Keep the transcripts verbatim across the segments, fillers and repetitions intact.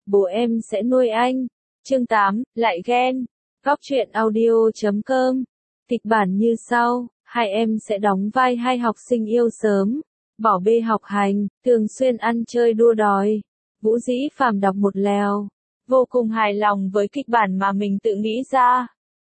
bố em sẽ nuôi anh. Chương tám, lại ghen. Góc truyện audio chấm com. Kịch bản như sau, hai em sẽ đóng vai hai học sinh yêu sớm, bỏ bê học hành, thường xuyên ăn chơi đua đòi. Vũ Dĩ Phàm đọc một lèo, vô cùng hài lòng với kịch bản mà mình tự nghĩ ra.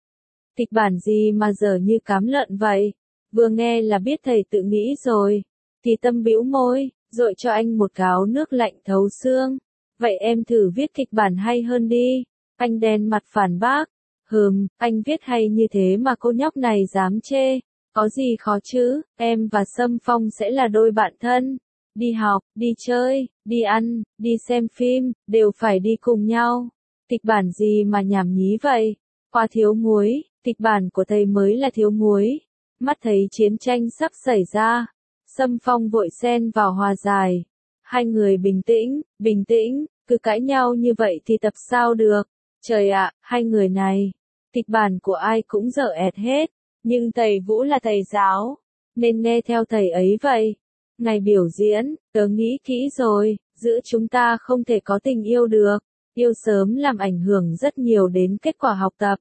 Kịch bản gì mà dở như cám lợn vậy? Vừa nghe là biết thầy tự nghĩ rồi. Thì Tâm bĩu môi, dội cho anh một gáo nước lạnh thấu xương. Vậy em thử viết kịch bản hay hơn đi. Anh đen mặt phản bác. Hừm, anh viết hay như thế mà cô nhóc này dám chê. Có gì khó chứ, em và Sâm Phong sẽ là đôi bạn thân. Đi học, đi chơi, đi ăn, đi xem phim, đều phải đi cùng nhau. Kịch bản gì mà nhảm nhí vậy? Khoa thiếu muối, kịch bản của thầy mới là thiếu muối. Mắt thấy chiến tranh sắp xảy ra. Sâm Phong vội xen vào hòa giải. Hai người bình tĩnh, bình tĩnh, cứ cãi nhau như vậy thì tập sao được. Trời ạ, hai người này, kịch bản của ai cũng dở ẹt hết. Nhưng thầy Vũ là thầy giáo, nên nghe theo thầy ấy vậy. Ngày biểu diễn, tớ nghĩ kỹ rồi, giữa chúng ta không thể có tình yêu được. Yêu sớm làm ảnh hưởng rất nhiều đến kết quả học tập.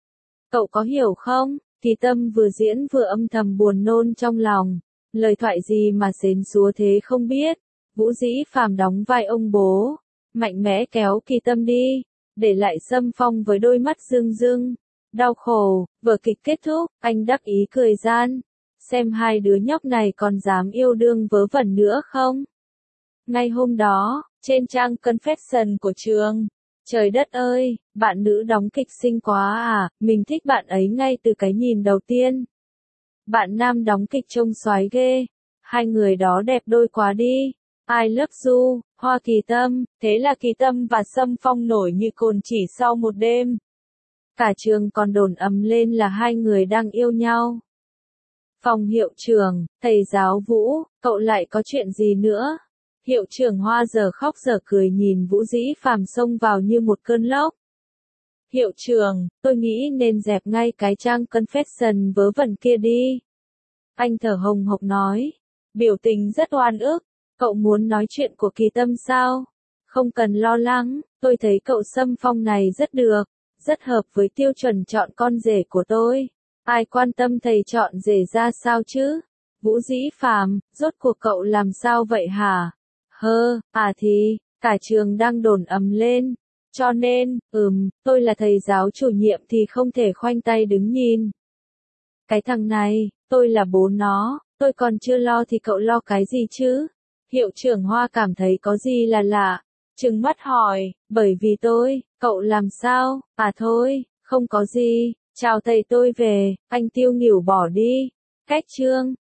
Cậu có hiểu không? Thì Tâm vừa diễn vừa âm thầm buồn nôn trong lòng. Lời thoại gì mà xến xúa thế không biết. Vũ Dĩ Phàm đóng vai ông bố, mạnh mẽ kéo Kỳ Tâm đi, để lại Sâm Phong với đôi mắt rưng rưng. Đau khổ, vở kịch kết thúc, anh đắc ý cười gian. Xem hai đứa nhóc này còn dám yêu đương vớ vẩn nữa không? Ngay hôm đó, trên trang confession của trường. Trời đất ơi, bạn nữ đóng kịch xinh quá à, mình thích bạn ấy ngay từ cái nhìn đầu tiên. Bạn nam đóng kịch trông xoái ghê, hai người đó đẹp đôi quá đi. I love you, Hoa Kỳ Tâm, thế là Kỳ Tâm và Sâm Phong nổi như cồn chỉ sau một đêm. Cả trường còn đồn ầm lên là hai người đang yêu nhau. Phòng hiệu trưởng, thầy giáo Vũ, cậu lại có chuyện gì nữa? Hiệu trưởng Hoa giờ khóc giờ cười nhìn Vũ Dĩ Phàm xông vào như một cơn lốc. Hiệu trưởng, tôi nghĩ nên dẹp ngay cái trang confession vớ vẩn kia đi. Anh thở hồng hộc nói, biểu tình rất oan ức. Cậu muốn nói chuyện của Kỳ Tâm sao? Không cần lo lắng, tôi thấy cậu Sâm Phong này rất được, rất hợp với tiêu chuẩn chọn con rể của tôi. Ai quan tâm thầy chọn rể ra sao chứ? Vũ Dĩ Phàm, rốt cuộc cậu làm sao vậy hả? Hơ, à thì, cả trường đang đồn ầm lên. Cho nên, ừm, tôi là thầy giáo chủ nhiệm thì không thể khoanh tay đứng nhìn. Cái thằng này, tôi là bố nó, tôi còn chưa lo thì cậu lo cái gì chứ? Hiệu trưởng Hoa cảm thấy có gì là lạ. Trừng mắt hỏi, bởi vì tôi, cậu làm sao? À thôi, không có gì, chào thầy tôi về, anh Tiêu Nghỉu bỏ đi. Cách chương.